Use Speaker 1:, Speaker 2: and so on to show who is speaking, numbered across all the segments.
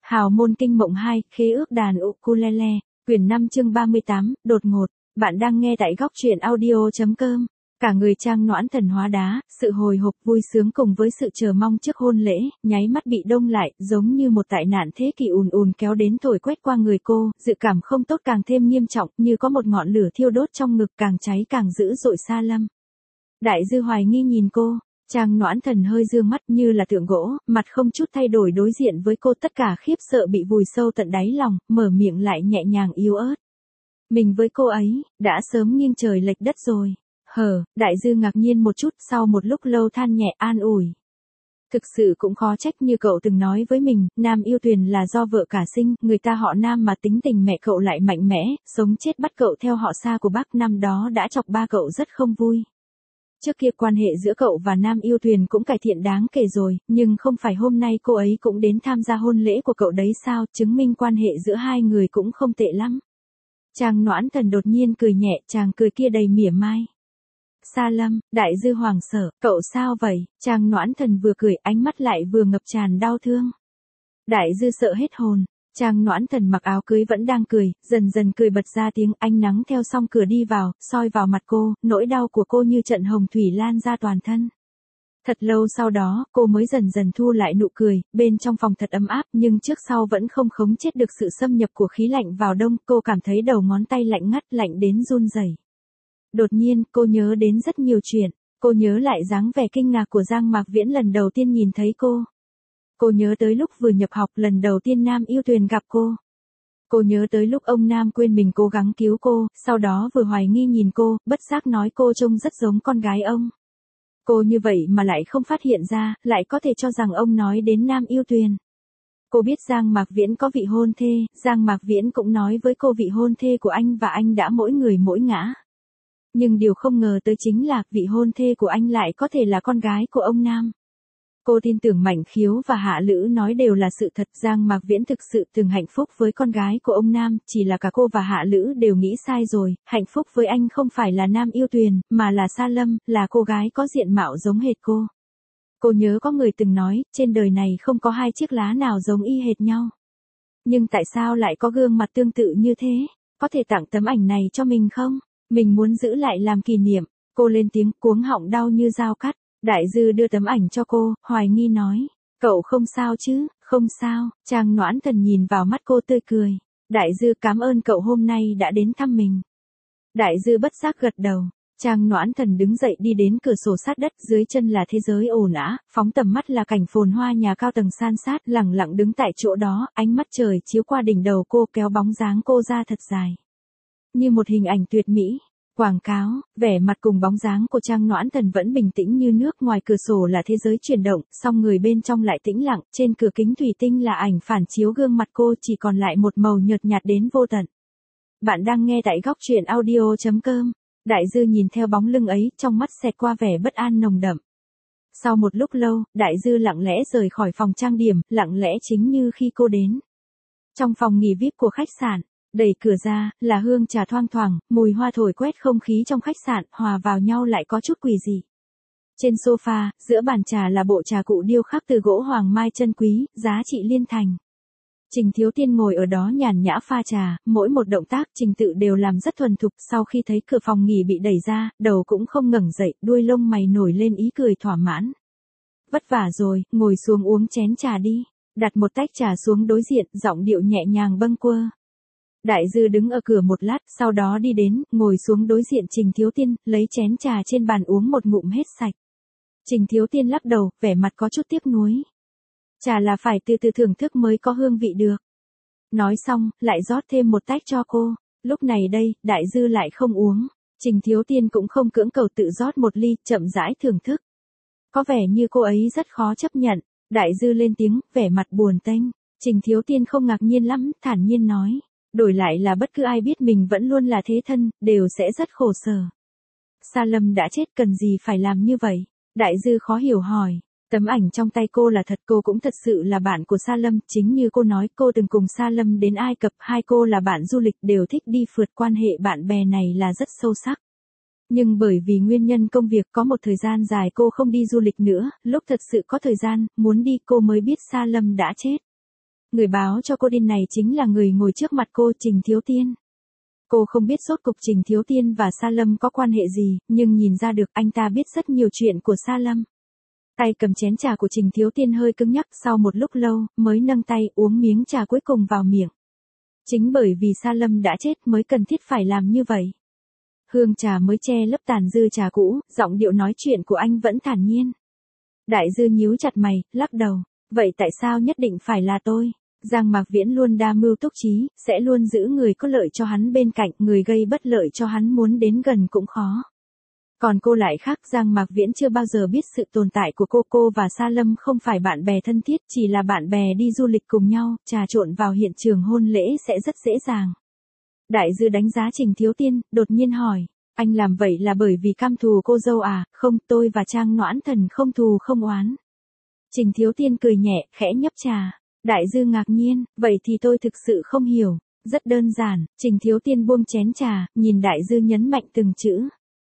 Speaker 1: Hào môn kinh mộng 2, khế ước đàn ukulele, quyển 5 chương 38, đột ngột. Bạn đang nghe tại góc truyện audio.com. Cả người Trang Noãn Thần hóa đá, sự hồi hộp vui sướng cùng với sự chờ mong trước hôn lễ, nháy mắt bị đông lại, giống như một tai nạn thế kỷ ùn ùn kéo đến thổi quét qua người cô, dự cảm không tốt càng thêm nghiêm trọng, như có một ngọn lửa thiêu đốt trong ngực càng cháy càng dữ dội xa lâm. Đại Dư hoài nghi nhìn cô. Trang Noãn Thần hơi dương mắt như là tượng gỗ, mặt không chút thay đổi đối diện với cô, tất cả khiếp sợ bị vùi sâu tận đáy lòng, mở miệng lại nhẹ nhàng yếu ớt. Mình với cô ấy, đã sớm nghiêng trời lệch đất rồi. Đại Dư ngạc nhiên một chút, sau một lúc lâu than nhẹ an ủi. Thực sự cũng khó trách, như cậu từng nói với mình, Nam Yêu Tuyền là do vợ cả sinh, người ta họ Nam mà tính tình mẹ cậu lại mạnh mẽ, sống chết bắt cậu theo họ Sa của bác, năm đó đã chọc ba cậu rất không vui. Trước kia quan hệ giữa cậu và Nam Yêu Tuyền cũng cải thiện đáng kể rồi, nhưng không phải hôm nay cô ấy cũng đến tham gia hôn lễ của cậu đấy sao, chứng minh quan hệ giữa hai người cũng không tệ lắm. Trang Noãn Thần đột nhiên cười nhẹ, chàng cười kia đầy mỉa mai. Sa Lâm, Đại Dư hoảng sợ, cậu sao vậy? Trang Noãn Thần vừa cười, ánh mắt lại vừa ngập tràn đau thương. Đại Dư sợ hết hồn. Trang Noãn Thần mặc áo cưới vẫn đang cười, dần dần cười bật ra tiếng, ánh nắng theo song cửa đi vào, soi vào mặt cô, nỗi đau của cô như trận hồng thủy lan ra toàn thân. Thật lâu sau đó, cô mới dần dần thu lại nụ cười, bên trong phòng thật ấm áp, nhưng trước sau vẫn không khống chế được sự xâm nhập của khí lạnh vào đông, cô cảm thấy đầu ngón tay lạnh ngắt, lạnh đến run rẩy. Đột nhiên, cô nhớ đến rất nhiều chuyện, cô nhớ lại dáng vẻ kinh ngạc của Giang Mạc Viễn lần đầu tiên nhìn thấy cô. Cô nhớ tới lúc vừa nhập học lần đầu tiên Nam Yêu Tuyền gặp cô. Cô nhớ tới lúc ông Nam quên mình cố gắng cứu cô, sau đó vừa hoài nghi nhìn cô, bất giác nói cô trông rất giống con gái ông. Cô như vậy mà lại không phát hiện ra, lại có thể cho rằng ông nói đến Nam Yêu Tuyền. Cô biết Giang Mạc Viễn có vị hôn thê, Giang Mạc Viễn cũng nói với cô vị hôn thê của anh và anh đã mỗi người mỗi ngã. Nhưng điều không ngờ tới chính là vị hôn thê của anh lại có thể là con gái của ông Nam. Cô tin tưởng Mạnh Khiếu và Hạ Lữ nói đều là sự thật, Giang Mạc Viễn thực sự từng hạnh phúc với con gái của ông Nam, chỉ là cả cô và Hạ Lữ đều nghĩ sai rồi, hạnh phúc với anh không phải là Nam Yêu Tuyền, mà là Sa Lâm, là cô gái có diện mạo giống hệt cô. Cô nhớ có người từng nói, trên đời này không có hai chiếc lá nào giống y hệt nhau. Nhưng tại sao lại có gương mặt tương tự như thế? Có thể tặng tấm ảnh này cho mình không? Mình muốn giữ lại làm kỷ niệm. Cô lên tiếng, cuống họng đau như dao cắt. Đại Dư đưa tấm ảnh cho cô, hoài nghi nói. Cậu không sao chứ? Không sao. Trang Noãn Thần nhìn vào mắt cô tươi cười. Đại Dư cảm ơn cậu hôm nay đã đến thăm mình. Đại Dư bất giác gật đầu. Trang Noãn Thần đứng dậy đi đến cửa sổ sát đất, dưới chân là thế giới ồn ào, phóng tầm mắt là cảnh phồn hoa nhà cao tầng san sát, lẳng lặng đứng tại chỗ đó, ánh mắt trời chiếu qua đỉnh đầu cô, kéo bóng dáng cô ra thật dài. Như một hình ảnh tuyệt mỹ. Quảng cáo, vẻ mặt cùng bóng dáng của Trang Noãn Thần vẫn bình tĩnh như nước, ngoài cửa sổ là thế giới chuyển động, song người bên trong lại tĩnh lặng, trên cửa kính thủy tinh là ảnh phản chiếu gương mặt cô, chỉ còn lại một màu nhợt nhạt đến vô tận. Bạn đang nghe tại góc truyện audio.com. Đại Dư nhìn theo bóng lưng ấy, trong mắt xẹt qua vẻ bất an nồng đậm. Sau một lúc lâu, Đại Dư lặng lẽ rời khỏi phòng trang điểm, lặng lẽ chính như khi cô đến. Trong phòng nghỉ VIP của khách sạn, đẩy cửa ra, là hương trà thoang thoảng, mùi hoa thổi quét không khí trong khách sạn, hòa vào nhau lại có chút quỷ dị. Trên sofa, giữa bàn trà là bộ trà cụ điêu khắc từ gỗ hoàng mai chân quý, giá trị liên thành. Trình Thiếu Tiên ngồi ở đó nhàn nhã pha trà, mỗi một động tác Trình tự đều làm rất thuần thục, sau khi thấy cửa phòng nghỉ bị đẩy ra, đầu cũng không ngẩng dậy, đuôi lông mày nổi lên ý cười thỏa mãn. Vất vả rồi, ngồi xuống uống chén trà đi. Đặt một tách trà xuống đối diện, giọng điệu nhẹ nhàng bâng quơ. Đại Dư đứng ở cửa một lát, sau đó đi đến, ngồi xuống đối diện Trình Thiếu Tiên, lấy chén trà trên bàn uống một ngụm hết sạch. Trình Thiếu Tiên lắc đầu, vẻ mặt có chút tiếc nuối. Trà là phải từ từ thưởng thức mới có hương vị được. Nói xong, lại rót thêm một tách cho cô. Lúc này đây, Đại Dư lại không uống. Trình Thiếu Tiên cũng không cưỡng cầu, tự rót một ly, chậm rãi thưởng thức. Có vẻ như cô ấy rất khó chấp nhận. Đại Dư lên tiếng, vẻ mặt buồn tênh. Trình Thiếu Tiên không ngạc nhiên lắm, thản nhiên nói. Đổi lại là bất cứ ai biết mình vẫn luôn là thế thân, đều sẽ rất khổ sở. Sa Lâm đã chết, cần gì phải làm như vậy? Đại Dư khó hiểu hỏi. Tấm ảnh trong tay cô là thật, cô cũng thật sự là bạn của Sa Lâm, chính như cô nói, cô từng cùng Sa Lâm đến Ai Cập, hai cô là bạn du lịch, đều thích đi phượt, quan hệ bạn bè này là rất sâu sắc. Nhưng bởi vì nguyên nhân công việc có một thời gian dài cô không đi du lịch nữa, lúc thật sự có thời gian, muốn đi cô mới biết Sa Lâm đã chết. Người báo cho cô tin này chính là người ngồi trước mặt cô, Trình Thiếu Tiên. Cô không biết rốt cục Trình Thiếu Tiên và Sa Lâm có quan hệ gì, nhưng nhìn ra được anh ta biết rất nhiều chuyện của Sa Lâm. Tay cầm chén trà của Trình Thiếu Tiên hơi cứng nhắc, sau một lúc lâu, mới nâng tay uống miếng trà cuối cùng vào miệng. Chính bởi vì Sa Lâm đã chết mới cần thiết phải làm như vậy. Hương trà mới che lấp tàn dư trà cũ, giọng điệu nói chuyện của anh vẫn thản nhiên. Đại Dư nhíu chặt mày, lắc đầu. Vậy tại sao nhất định phải là tôi? Giang Mạc Viễn luôn đa mưu túc trí, sẽ luôn giữ người có lợi cho hắn bên cạnh, người gây bất lợi cho hắn muốn đến gần cũng khó. Còn cô lại khác, Giang Mạc Viễn chưa bao giờ biết sự tồn tại của cô và Sa Lâm không phải bạn bè thân thiết, chỉ là bạn bè đi du lịch cùng nhau, trà trộn vào hiện trường hôn lễ sẽ rất dễ dàng. Đại Dư đánh giá Trình Thiếu Tiên, đột nhiên hỏi, anh làm vậy là bởi vì căm thù cô dâu à? Không, tôi và Trang Noãn Thần không thù không oán. Trình Thiếu Tiên cười nhẹ, khẽ nhấp trà. Đại Dư ngạc nhiên, vậy thì tôi thực sự không hiểu. Rất đơn giản, Trình Thiếu Tiên buông chén trà, nhìn Đại Dư nhấn mạnh từng chữ.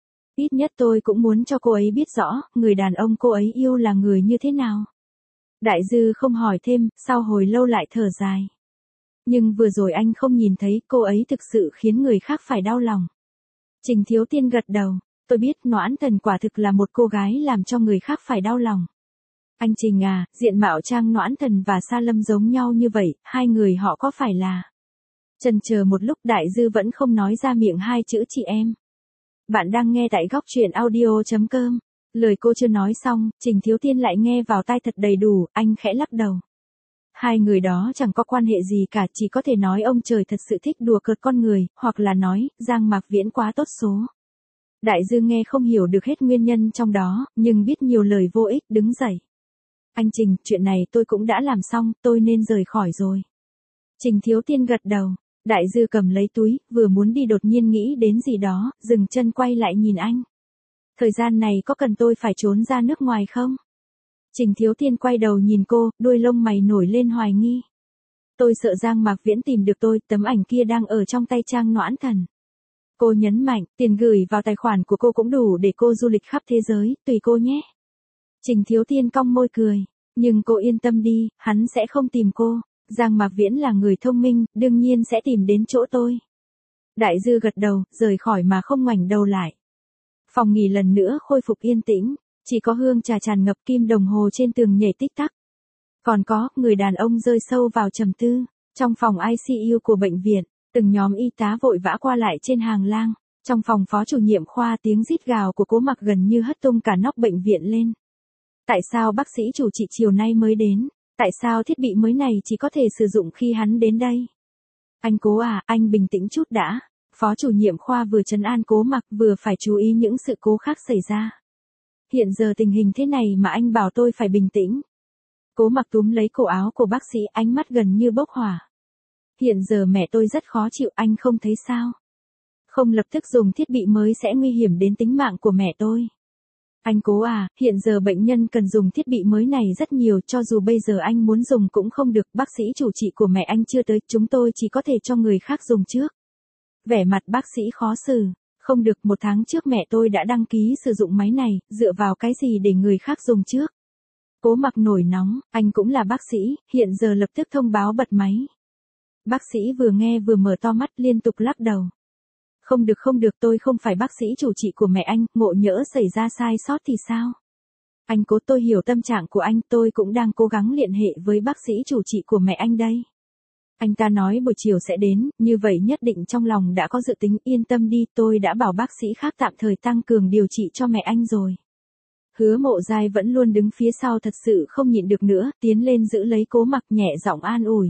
Speaker 1: Ít nhất tôi cũng muốn cho cô ấy biết rõ, người đàn ông cô ấy yêu là người như thế nào. Đại Dư không hỏi thêm, sau hồi lâu lại thở dài. Nhưng vừa rồi anh không nhìn thấy, cô ấy thực sự khiến người khác phải đau lòng. Trình Thiếu Tiên gật đầu, tôi biết Noãn Thần quả thực là một cô gái làm cho người khác phải đau lòng. Anh Trình à, diện mạo Trang Noãn Thần và Sa Lâm giống nhau như vậy, hai người họ có phải là... Chần chờ một lúc Đại Dư vẫn không nói ra miệng hai chữ chị em. Bạn đang nghe tại góc truyện audio.com. Lời cô chưa nói xong, Trình Thiếu Tiên lại nghe vào tai thật đầy đủ, anh khẽ lắc đầu. Hai người đó chẳng có quan hệ gì cả, chỉ có thể nói ông trời thật sự thích đùa cợt con người, hoặc là nói, Giang Mạc Viễn quá tốt số. Đại Dư nghe không hiểu được hết nguyên nhân trong đó, nhưng biết nhiều lời vô ích, đứng dậy. Anh Trình, chuyện này tôi cũng đã làm xong, tôi nên rời khỏi rồi. Trình Thiếu Tiên gật đầu, Đại Dư cầm lấy túi, vừa muốn đi đột nhiên nghĩ đến gì đó, dừng chân quay lại nhìn anh. Thời gian này có cần tôi phải trốn ra nước ngoài không? Trình Thiếu Tiên quay đầu nhìn cô, đuôi lông mày nổi lên hoài nghi. Tôi sợ Giang Mạc Viễn tìm được tôi, tấm ảnh kia đang ở trong tay Trang Noãn Thần. Cô nhấn mạnh, tiền gửi vào tài khoản của cô cũng đủ để cô du lịch khắp thế giới, tùy cô nhé. Trình Thiếu Tiên cong môi cười, nhưng cô yên tâm đi, hắn sẽ không tìm cô. Giang Mạc Viễn là người thông minh, đương nhiên sẽ tìm đến chỗ tôi. Đại Dư gật đầu, rời khỏi mà không ngoảnh đầu lại. Phòng nghỉ lần nữa khôi phục yên tĩnh, chỉ có hương trà tràn ngập, kim đồng hồ trên tường nhảy tích tắc. Còn có, người đàn ông rơi sâu vào trầm tư. Trong phòng ICU của bệnh viện, từng nhóm y tá vội vã qua lại trên hàng lang. Trong phòng phó chủ nhiệm khoa, tiếng rít gào của Cố Mặc gần như hất tung cả nóc bệnh viện lên. Tại sao bác sĩ chủ trị chiều nay mới đến? Tại sao thiết bị mới này chỉ có thể sử dụng khi hắn đến đây? Anh Cố à, anh bình tĩnh chút đã. Phó chủ nhiệm khoa vừa trấn an Cố Mặc vừa phải chú ý những sự cố khác xảy ra. Hiện giờ tình hình thế này mà anh bảo tôi phải bình tĩnh. Cố Mặc túm lấy cổ áo của bác sĩ, ánh mắt gần như bốc hỏa. Hiện giờ mẹ tôi rất khó chịu, anh không thấy sao? Không lập tức dùng thiết bị mới sẽ nguy hiểm đến tính mạng của mẹ tôi. Anh Cố à, hiện giờ bệnh nhân cần dùng thiết bị mới này rất nhiều, cho dù bây giờ anh muốn dùng cũng không được, bác sĩ chủ trị của mẹ anh chưa tới, chúng tôi chỉ có thể cho người khác dùng trước. Vẻ mặt bác sĩ khó xử, không được, 1 tháng trước mẹ tôi đã đăng ký sử dụng máy này, dựa vào cái gì để người khác dùng trước? Cố Mặc nổi nóng, anh cũng là bác sĩ, hiện giờ lập tức thông báo bật máy. Bác sĩ vừa nghe vừa mở to mắt liên tục lắc đầu. Không được, tôi không phải bác sĩ chủ trị của mẹ anh, ngộ nhỡ xảy ra sai sót thì sao? Anh Cố, tôi hiểu tâm trạng của anh, tôi cũng đang cố gắng liên hệ với bác sĩ chủ trị của mẹ anh đây. Anh ta nói buổi chiều sẽ đến, như vậy nhất định trong lòng đã có dự tính, yên tâm đi, tôi đã bảo bác sĩ khác tạm thời tăng cường điều trị cho mẹ anh rồi. Hứa Mộ Giai vẫn luôn đứng phía sau thật sự không nhịn được nữa, tiến lên giữ lấy Cố Mặc nhẹ giọng an ủi.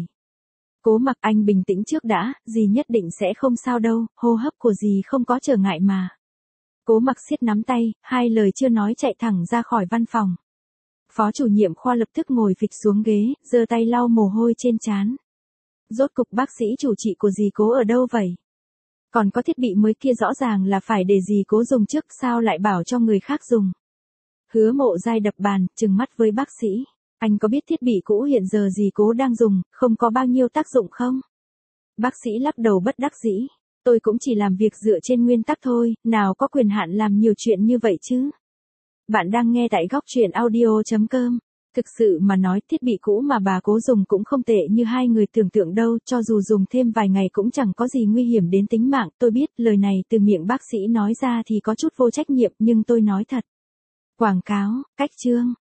Speaker 1: Cố Mặc, anh bình tĩnh trước đã, dì nhất định sẽ không sao đâu, hô hấp của dì không có trở ngại mà. Cố Mặc siết nắm tay, hai lời chưa nói chạy thẳng ra khỏi văn phòng. Phó chủ nhiệm khoa lập tức ngồi phịch xuống ghế, giơ tay lau mồ hôi trên trán. Rốt cục bác sĩ chủ trị của dì Cố ở đâu vậy? Còn có thiết bị mới kia rõ ràng là phải để dì Cố dùng trước, sao lại bảo cho người khác dùng? Hứa Mộ Giai đập bàn, trừng mắt với bác sĩ. Anh có biết thiết bị cũ hiện giờ dì Cố đang dùng, không có bao nhiêu tác dụng không? Bác sĩ lắc đầu bất đắc dĩ. Tôi cũng chỉ làm việc dựa trên nguyên tắc thôi, nào có quyền hạn làm nhiều chuyện như vậy chứ? Bạn đang nghe tại góc truyện audio.com. Thực sự mà nói, thiết bị cũ mà bà cố dùng cũng không tệ như hai người tưởng tượng đâu, cho dù dùng thêm vài ngày cũng chẳng có gì nguy hiểm đến tính mạng. Tôi biết lời này từ miệng bác sĩ nói ra thì có chút vô trách nhiệm, nhưng tôi nói thật. Quảng cáo, cách chương.